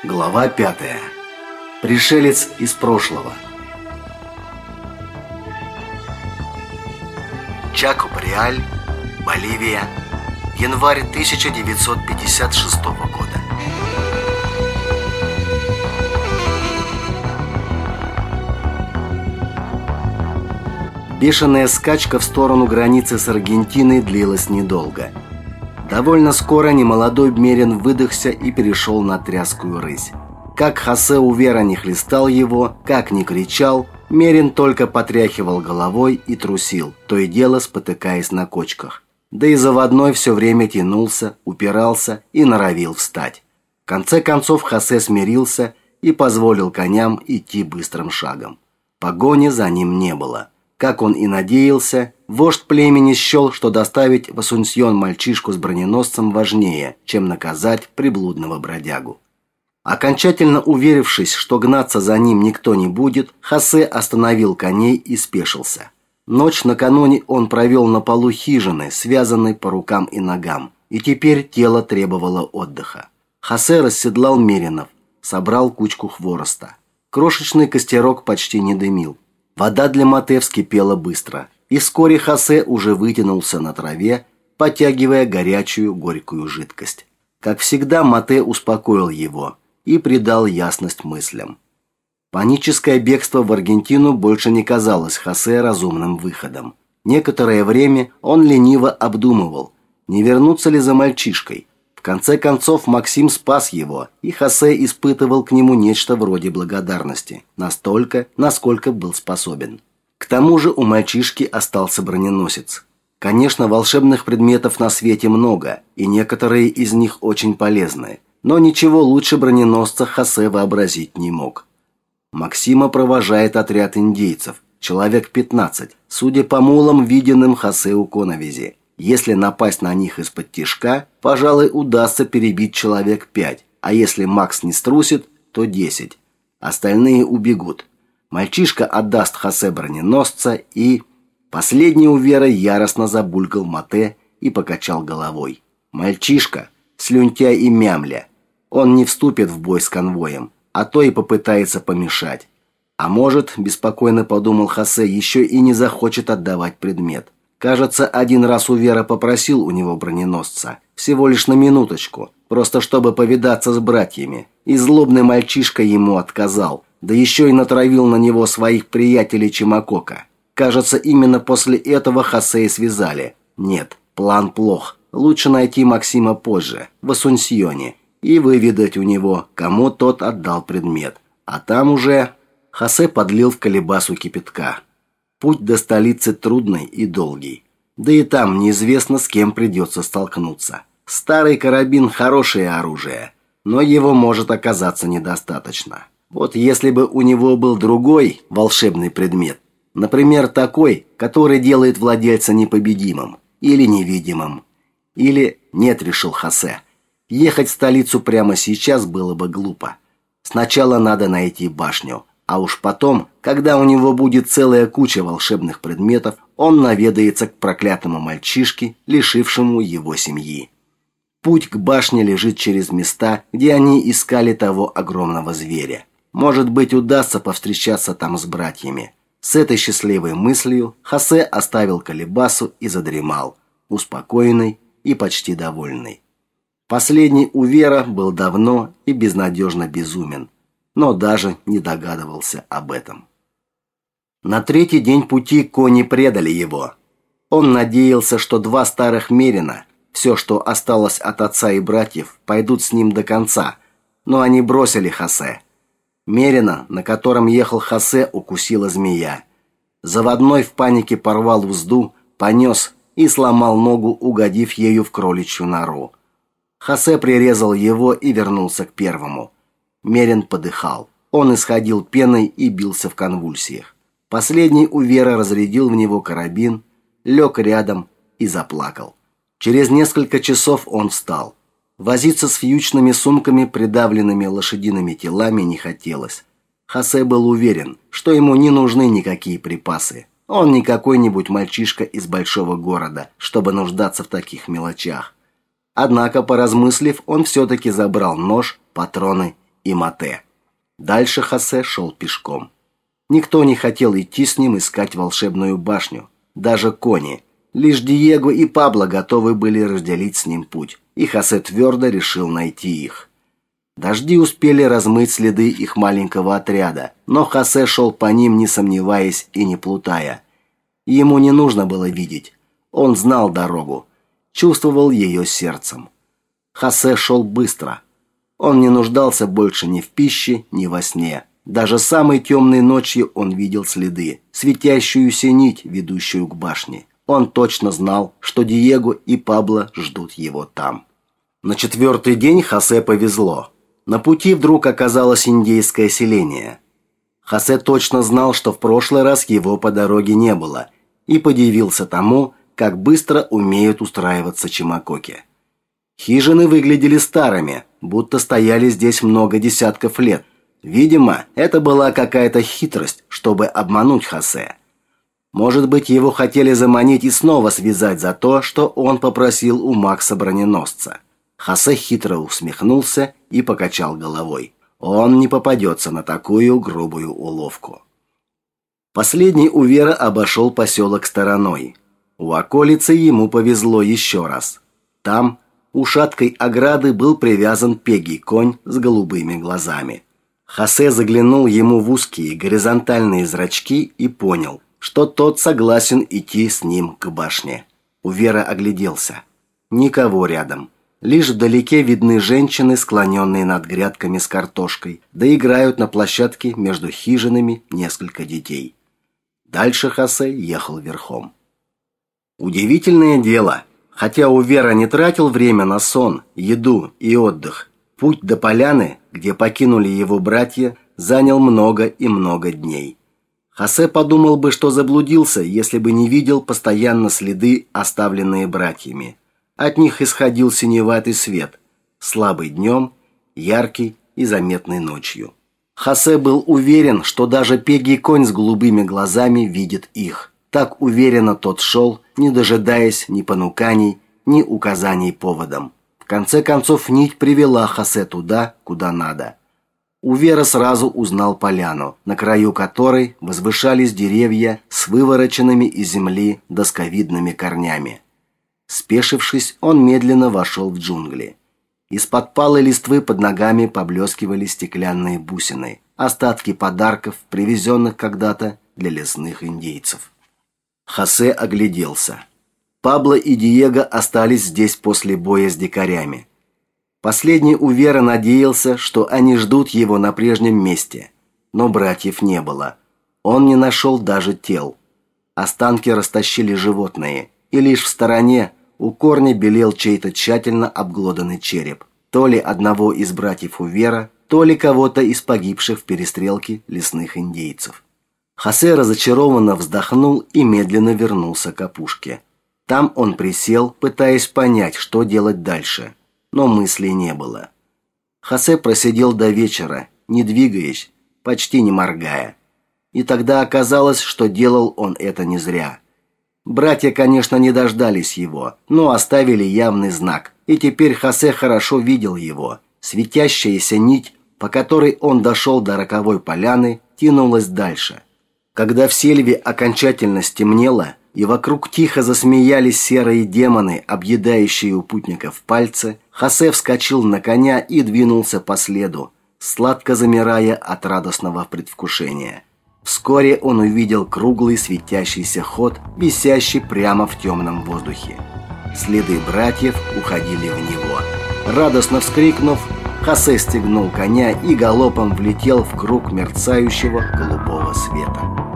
Глава 5. Пришелец из прошлого. Чако-Преаль, Боливия, январь 1956 года. Бешеная скачка в сторону границы с Аргентиной длилась недолго. Довольно скоро немолодой Мерин выдохся и перешел на тряскую рысь. Как Хосе Увера не хлестал его, как ни кричал, Мерин только потряхивал головой и трусил, то и дело спотыкаясь на кочках. Да и заводной все время тянулся, упирался и норовил встать. В конце концов Хосе смирился и позволил коням идти быстрым шагом. Погони за ним не было. Как он и надеялся, вождь племени счел, что доставить в Асунсьон мальчишку с броненосцем важнее, чем наказать приблудного бродягу. Окончательно уверившись, что гнаться за ним никто не будет, Хосе остановил коней и спешился. Ночь накануне он провел на полу хижины, связанной по рукам и ногам, и теперь тело требовало отдыха. Хосе расседлал меринов, собрал кучку хвороста. Крошечный костерок почти не дымил. Вода для мате вскипела быстро, и вскоре Хосе уже вытянулся на траве, потягивая горячую горькую жидкость. Как всегда, мате успокоил его и придал ясность мыслям. Паническое бегство в Аргентину больше не казалось Хосе разумным выходом. Некоторое время он лениво обдумывал, не вернуться ли за мальчишкой. В конце концов, Максим спас его, и Хосе испытывал к нему нечто вроде благодарности, настолько, насколько был способен. К тому же у мальчишки остался броненосец. Конечно, волшебных предметов на свете много, и некоторые из них очень полезны, но ничего лучше броненосца Хосе вообразить не мог. Максима провожает отряд индейцев, человек 15, судя по мулам, виденным Хосе у коновизи. Если напасть на них из-под тишка, пожалуй, удастся перебить человек 5, а если Макс не струсит, то 10. Остальные убегут. Мальчишка отдаст Хосе броненосца и... Последний Увера яростно забулькал мате и покачал головой. Мальчишка, слюнтяй и мямля. Он не вступит в бой с конвоем, а то и попытается помешать. А может, беспокойно подумал Хосе, еще и не захочет отдавать предмет. Кажется, один раз Увера попросил у него броненосца, всего лишь на минуточку, просто чтобы повидаться с братьями, и злобный мальчишка ему отказал, да еще и натравил на него своих приятелей Чимакока. Кажется, именно после этого Хосе и связали. Нет, план плох, лучше найти Максима позже, в Асунсьоне, и выведать у него, кому тот отдал предмет. А там уже... Хосе подлил в колебасу кипятка. Путь до столицы трудный и долгий. Да и там неизвестно, с кем придется столкнуться. Старый карабин – хорошее оружие, но его может оказаться недостаточно. Вот если бы у него был другой волшебный предмет, например, такой, который делает владельца непобедимым или невидимым. Или нет, решил Хосе. Ехать в столицу прямо сейчас было бы глупо. Сначала надо найти башню. А уж потом, когда у него будет целая куча волшебных предметов, он наведается к проклятому мальчишке, лишившему его семьи. Путь к башне лежит через места, где они искали того огромного зверя. Может быть, удастся повстречаться там с братьями. С этой счастливой мыслью Хосе оставил колебасу и задремал, успокоенный и почти довольный. Последний Увера был давно и безнадежно безумен, но даже не догадывался об этом. На третий день пути кони предали его. Он надеялся, что два старых мерина, все, что осталось от отца и братьев, пойдут с ним до конца, но они бросили Хосе. Мерина, на котором ехал Хосе, укусила змея. Заводной в панике порвал узду, понес и сломал ногу, угодив ею в кроличью нору. Хосе прирезал его и вернулся к первому. Мерин подыхал. Он исходил пеной и бился в конвульсиях. Последний Увера разрядил в него карабин, лег рядом и заплакал. Через несколько часов он встал. Возиться с вьючными сумками, придавленными лошадиными телами, не хотелось. Хосе был уверен, что ему не нужны никакие припасы. Он не какой-нибудь мальчишка из большого города, чтобы нуждаться в таких мелочах. Однако, поразмыслив, он все-таки забрал нож, патроны и Мате. Дальше Хосе шел пешком. Никто не хотел идти с ним искать волшебную башню, даже кони. Лишь Диего и Пабло готовы были разделить с ним путь, и Хосе твердо решил найти их. Дожди успели размыть следы их маленького отряда, но Хосе шел по ним, не сомневаясь и не плутая. Ему не нужно было видеть. Он знал дорогу, чувствовал ее сердцем. Хосе шел быстро. Он не нуждался больше ни в пище, ни во сне. Даже самой темной ночью он видел следы, светящуюся нить, ведущую к башне. Он точно знал, что Диего и Пабло ждут его там. На 4-й день Хосе повезло. На пути вдруг оказалось индейское селение. Хосе точно знал, что в прошлый раз его по дороге не было, и подивился тому, как быстро умеют устраиваться чимакоки. Хижины выглядели старыми, будто стояли здесь много десятков лет. Видимо, это была какая-то хитрость, чтобы обмануть Хосе. Может быть, его хотели заманить и снова связать за то, что он попросил у Макса-броненосца. Хосе хитро усмехнулся и покачал головой. Он не попадется на такую грубую уловку. Последний Увера обошел поселок стороной. У околицы ему повезло еще раз. Там, у шаткой ограды, был привязан пегий конь с голубыми глазами. Хосе заглянул ему в узкие горизонтальные зрачки и понял, что тот согласен идти с ним к башне. Увера огляделся. Никого рядом. Лишь вдалеке видны женщины, склоненные над грядками с картошкой, да играют на площадке между хижинами несколько детей. Дальше Хосе ехал верхом. Удивительное дело, хотя Увера не тратил время на сон, еду и отдых, путь до поляны, где покинули его братья, занял много и много дней. Хосе подумал бы, что заблудился, если бы не видел постоянно следы, оставленные братьями. От них исходил синеватый свет, слабый днем, яркий и заметный ночью. Хосе был уверен, что даже пегий конь с голубыми глазами видит их. Так уверенно тот шел, не дожидаясь ни понуканий, ни указаний поводом. В конце концов, нить привела Хосе туда, куда надо. Увера сразу узнал поляну, на краю которой возвышались деревья с вывороченными из земли досковидными корнями. Спешившись, он медленно вошел в джунгли. Из-под палой листвы под ногами поблескивали стеклянные бусины, остатки подарков, привезенных когда-то для лесных индейцев. Хосе огляделся. Пабло и Диего остались здесь после боя с дикарями. Последний Увера надеялся, что они ждут его на прежнем месте, но братьев не было. Он не нашел даже тел. Останки растащили животные, и лишь в стороне у корня белел чей-то тщательно обглоданный череп. То ли одного из братьев Увера, то ли кого-то из погибших в перестрелке лесных индейцев. Хосе разочарованно вздохнул и медленно вернулся к опушке. Там он присел, пытаясь понять, что делать дальше, но мыслей не было. Хосе просидел до вечера, не двигаясь, почти не моргая. И тогда оказалось, что делал он это не зря. Братья, конечно, не дождались его, но оставили явный знак, и теперь Хосе хорошо видел его. Светящаяся нить, по которой он дошел до роковой поляны, тянулась дальше. Когда в сельве окончательно стемнело, и вокруг тихо засмеялись серые демоны, объедающие у путников пальцы, Хосе вскочил на коня и двинулся по следу, сладко замирая от радостного предвкушения. Вскоре он увидел круглый светящийся ход, висящий прямо в темном воздухе. Следы братьев уходили в него. Радостно вскрикнув, Хосе стегнул коня и галопом влетел в круг мерцающего голубого света.